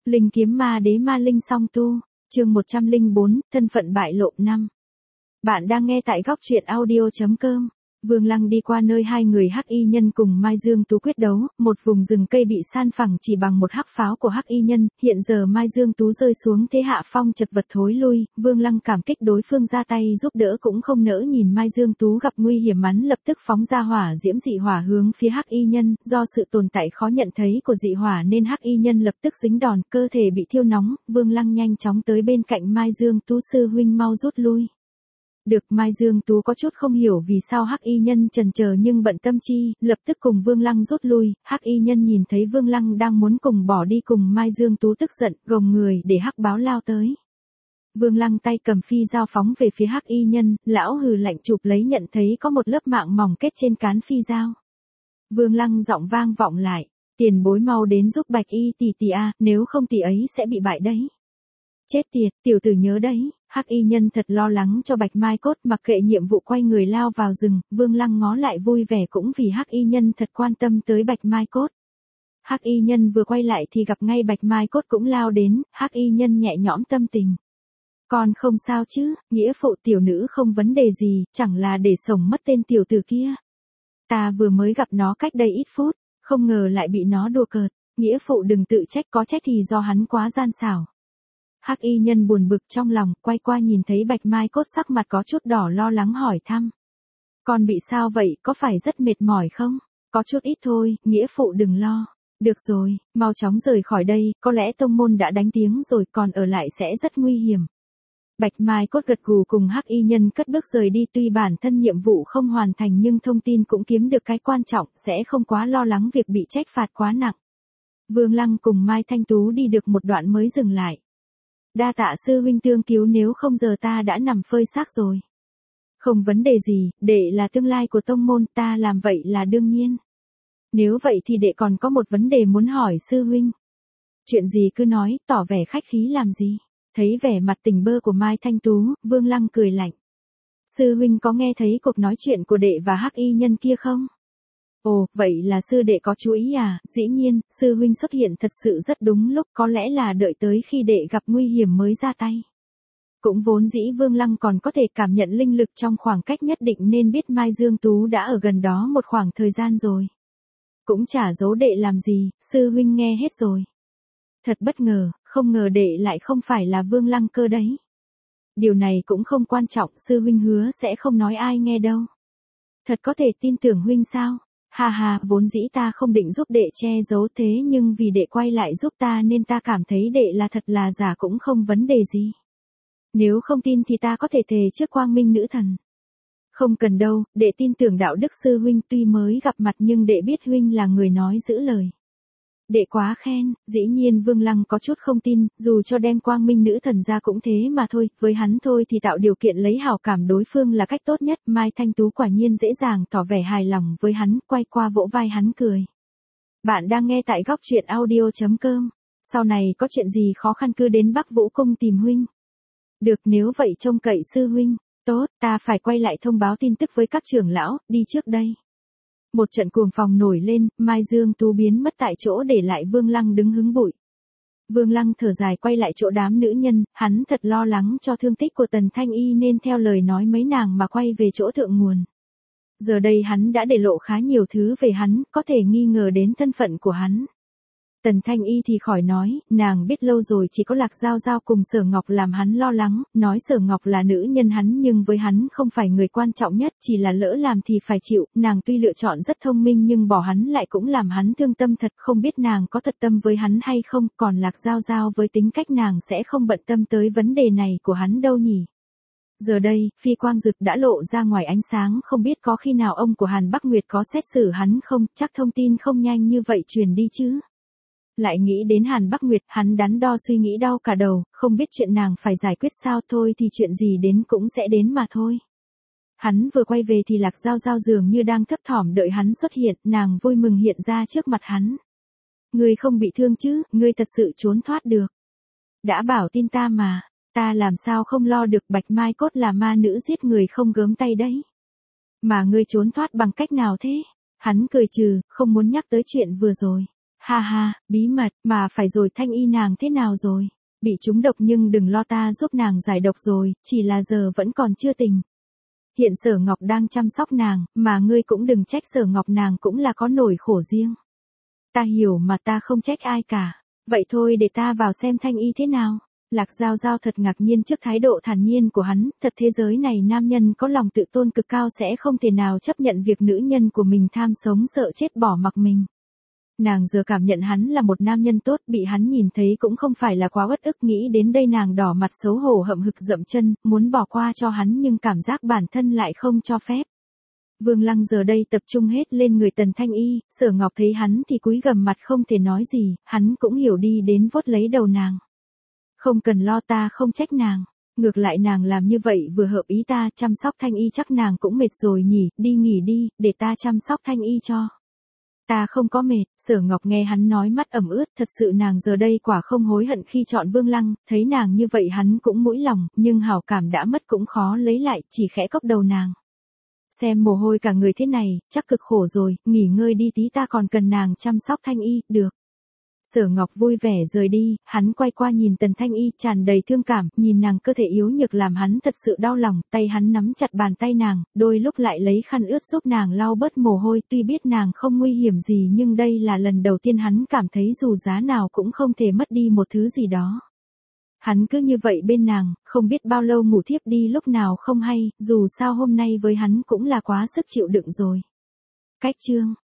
Linh kiếm ma đế ma linh song tu, chương 104, thân phận bại lộ 5. Bạn đang nghe tại góc truyện audio.com. Vương Lăng đi qua nơi hai người hắc y nhân cùng Mai Dương Tú quyết đấu, một vùng rừng cây bị san phẳng chỉ bằng một hắc pháo của hắc y nhân, hiện giờ Mai Dương Tú rơi xuống thế hạ phong chật vật thối lui, Vương Lăng cảm kích đối phương ra tay giúp đỡ cũng không nỡ nhìn Mai Dương Tú gặp nguy hiểm hắn lập tức phóng ra hỏa diễm dị hỏa hướng phía hắc y nhân, do sự tồn tại khó nhận thấy của dị hỏa nên hắc y nhân lập tức dính đòn, cơ thể bị thiêu nóng, Vương Lăng nhanh chóng tới bên cạnh Mai Dương Tú sư huynh mau rút lui. Được, Mai Dương Tú có chút không hiểu vì sao hắc y nhân chần chờ nhưng bận tâm chi, lập tức cùng Vương Lăng rút lui, hắc y nhân nhìn thấy Vương Lăng đang muốn cùng bỏ đi cùng Mai Dương Tú tức giận, gồng người để hắc báo lao tới. Vương Lăng tay cầm phi dao phóng về phía hắc y nhân, lão hừ lạnh chụp lấy nhận thấy có một lớp mạng mỏng kết trên cán phi dao. Vương Lăng giọng vang vọng lại, tiền bối mau đến giúp Bạch y tỷ tỷ a, nếu không tỷ ấy sẽ bị bại đấy. Chết tiệt, tiểu tử nhớ đấy, hắc y nhân thật lo lắng cho Bạch Mai Cốt mặc kệ nhiệm vụ quay người lao vào rừng, Vương Lăng ngó lại vui vẻ cũng vì hắc y nhân thật quan tâm tới Bạch Mai Cốt. Hắc y nhân vừa quay lại thì gặp ngay Bạch Mai Cốt cũng lao đến, hắc y nhân nhẹ nhõm tâm tình. Còn không sao chứ, nghĩa phụ tiểu nữ không vấn đề gì, chẳng là để sổng mất tên tiểu tử kia. Ta vừa mới gặp nó cách đây ít phút, không ngờ lại bị nó đùa cợt, nghĩa phụ đừng tự trách, có trách thì do hắn quá gian xảo. Hắc y nhân buồn bực trong lòng, quay qua nhìn thấy Bạch Mai Cốt sắc mặt có chút đỏ lo lắng hỏi thăm. Con bị sao vậy, có phải rất mệt mỏi không? Có chút ít thôi, nghĩa phụ đừng lo. Được rồi, mau chóng rời khỏi đây, có lẽ tông môn đã đánh tiếng rồi, còn ở lại sẽ rất nguy hiểm. Bạch Mai Cốt gật gù cùng hắc y nhân cất bước rời đi, tuy bản thân nhiệm vụ không hoàn thành nhưng thông tin cũng kiếm được cái quan trọng, sẽ không quá lo lắng việc bị trách phạt quá nặng. Vương Lăng cùng Mai Thanh Tú đi được một đoạn mới dừng lại. Đa tạ sư huynh tương cứu, nếu không giờ ta đã nằm phơi xác rồi. Không vấn đề gì, đệ là tương lai của tông môn, ta làm vậy là đương nhiên. Nếu vậy thì đệ còn có một vấn đề muốn hỏi sư huynh. Chuyện gì cứ nói, tỏ vẻ khách khí làm gì. Thấy vẻ mặt tỉnh bơ của Mai Thanh Tú, Vương Lăng cười lạnh. Sư huynh có nghe thấy cuộc nói chuyện của đệ và hắc y nhân kia không? Ồ, vậy là sư đệ có chú ý à, dĩ nhiên, sư huynh xuất hiện thật sự rất đúng lúc, có lẽ là đợi tới khi đệ gặp nguy hiểm mới ra tay. Cũng vốn dĩ Vương Lăng còn có thể cảm nhận linh lực trong khoảng cách nhất định nên biết Mai Dương Tú đã ở gần đó một khoảng thời gian rồi. Cũng chả giấu đệ làm gì, sư huynh nghe hết rồi. Thật bất ngờ, không ngờ đệ lại không phải là Vương Lăng cơ đấy. Điều này cũng không quan trọng, sư huynh hứa sẽ không nói ai nghe đâu. Thật có thể tin tưởng huynh sao? Ha ha, vốn dĩ ta không định giúp đệ che giấu thế nhưng vì đệ quay lại giúp ta nên ta cảm thấy đệ là thật là giả cũng không vấn đề gì. Nếu không tin thì ta có thể thề trước quang minh nữ thần. Không cần đâu, đệ tin tưởng đạo đức sư huynh, tuy mới gặp mặt nhưng đệ biết huynh là người nói giữ lời. Đệ quá khen, dĩ nhiên Vương Lăng có chút không tin, dù cho đem quang minh nữ thần ra cũng thế mà thôi, với hắn thôi thì tạo điều kiện lấy hảo cảm đối phương là cách tốt nhất, Mai Thanh Tú quả nhiên dễ dàng tỏ vẻ hài lòng với hắn, quay qua vỗ vai hắn cười. Bạn đang nghe tại góc truyện audio.com, sau này có chuyện gì khó khăn cứ đến Bắc Vũ Cung tìm huynh. Được, nếu vậy trông cậy sư huynh, tốt, ta phải quay lại thông báo tin tức với các trưởng lão, đi trước đây. Một trận cuồng phong nổi lên, Mai Dương Tú biến mất tại chỗ để lại Vương Lăng đứng hứng bụi. Vương Lăng thở dài quay lại chỗ đám nữ nhân, hắn thật lo lắng cho thương tích của Tần Thanh Y nên theo lời nói mấy nàng mà quay về chỗ thượng nguồn. Giờ đây hắn đã để lộ khá nhiều thứ về hắn, có thể nghi ngờ đến thân phận của hắn. Tần Thanh Y thì khỏi nói, nàng biết lâu rồi chỉ có Lạc Giao Giao cùng Sở Ngọc làm hắn lo lắng, nói Sở Ngọc là nữ nhân hắn nhưng với hắn không phải người quan trọng nhất, chỉ là lỡ làm thì phải chịu, nàng tuy lựa chọn rất thông minh nhưng bỏ hắn lại cũng làm hắn thương tâm thật, không biết nàng có thật tâm với hắn hay không, còn Lạc Giao Giao với tính cách nàng sẽ không bận tâm tới vấn đề này của hắn đâu nhỉ. Giờ đây, phi quang dực đã lộ ra ngoài ánh sáng, không biết có khi nào ông của Hàn Bắc Nguyệt có xét xử hắn không, chắc thông tin không nhanh như vậy truyền đi chứ. Lại nghĩ đến Hàn Bắc Nguyệt, hắn đắn đo suy nghĩ đau cả đầu, không biết chuyện nàng phải giải quyết sao, thôi thì chuyện gì đến cũng sẽ đến mà thôi. Hắn vừa quay về thì Lạc Giao Giao dường như đang thấp thỏm đợi hắn xuất hiện, nàng vui mừng hiện ra trước mặt hắn. Ngươi không bị thương chứ, ngươi thật sự trốn thoát được. Đã bảo tin ta mà, ta làm sao không lo được, Bạch Mai Cốt là ma nữ giết người không gớm tay đấy. Mà ngươi trốn thoát bằng cách nào thế? Hắn cười trừ, không muốn nhắc tới chuyện vừa rồi. Ha ha, bí mật, mà phải rồi Thanh Y nàng thế nào rồi? Bị trúng độc nhưng đừng lo, ta giúp nàng giải độc rồi, chỉ là giờ vẫn còn chưa tỉnh. Hiện Sở Ngọc đang chăm sóc nàng, mà ngươi cũng đừng trách Sở Ngọc, nàng cũng là có nỗi khổ riêng. Ta hiểu mà, ta không trách ai cả. Vậy thôi để ta vào xem Thanh Y thế nào. Lạc Giao Giao thật ngạc nhiên trước thái độ thản nhiên của hắn, thật thế giới này nam nhân có lòng tự tôn cực cao sẽ không thể nào chấp nhận việc nữ nhân của mình tham sống sợ chết bỏ mặc mình. Nàng giờ cảm nhận hắn là một nam nhân tốt, bị hắn nhìn thấy cũng không phải là quá uất ức, nghĩ đến đây nàng đỏ mặt xấu hổ hậm hực dậm chân, muốn bỏ qua cho hắn nhưng cảm giác bản thân lại không cho phép. Vương Lăng giờ đây tập trung hết lên người Tần Thanh Y, Sở Ngọc thấy hắn thì cúi gằm mặt không thể nói gì, hắn cũng hiểu đi đến vuốt lấy đầu nàng. Không cần lo, ta không trách nàng. Ngược lại nàng làm như vậy vừa hợp ý ta, chăm sóc Thanh Y chắc nàng cũng mệt rồi nhỉ, đi nghỉ đi, để ta chăm sóc Thanh Y cho. Ta không có mệt. Sở Ngọc nghe hắn nói mắt ẩm ướt, thật sự nàng giờ đây quả không hối hận khi chọn Vương Lăng, thấy nàng như vậy hắn cũng mũi lòng, nhưng hảo cảm đã mất cũng khó lấy lại, chỉ khẽ cốc đầu nàng. Xem mồ hôi cả người thế này, chắc cực khổ rồi, nghỉ ngơi đi tí, ta còn cần nàng chăm sóc Thanh Y, được. Sở Ngọc vui vẻ rời đi, hắn quay qua nhìn Tần Thanh Y tràn đầy thương cảm, nhìn nàng cơ thể yếu nhược làm hắn thật sự đau lòng, tay hắn nắm chặt bàn tay nàng, đôi lúc lại lấy khăn ướt giúp nàng lau bớt mồ hôi, tuy biết nàng không nguy hiểm gì nhưng đây là lần đầu tiên hắn cảm thấy dù giá nào cũng không thể mất đi một thứ gì đó. Hắn cứ như vậy bên nàng, không biết bao lâu ngủ thiếp đi lúc nào không hay, dù sao hôm nay với hắn cũng là quá sức chịu đựng rồi. Cách chương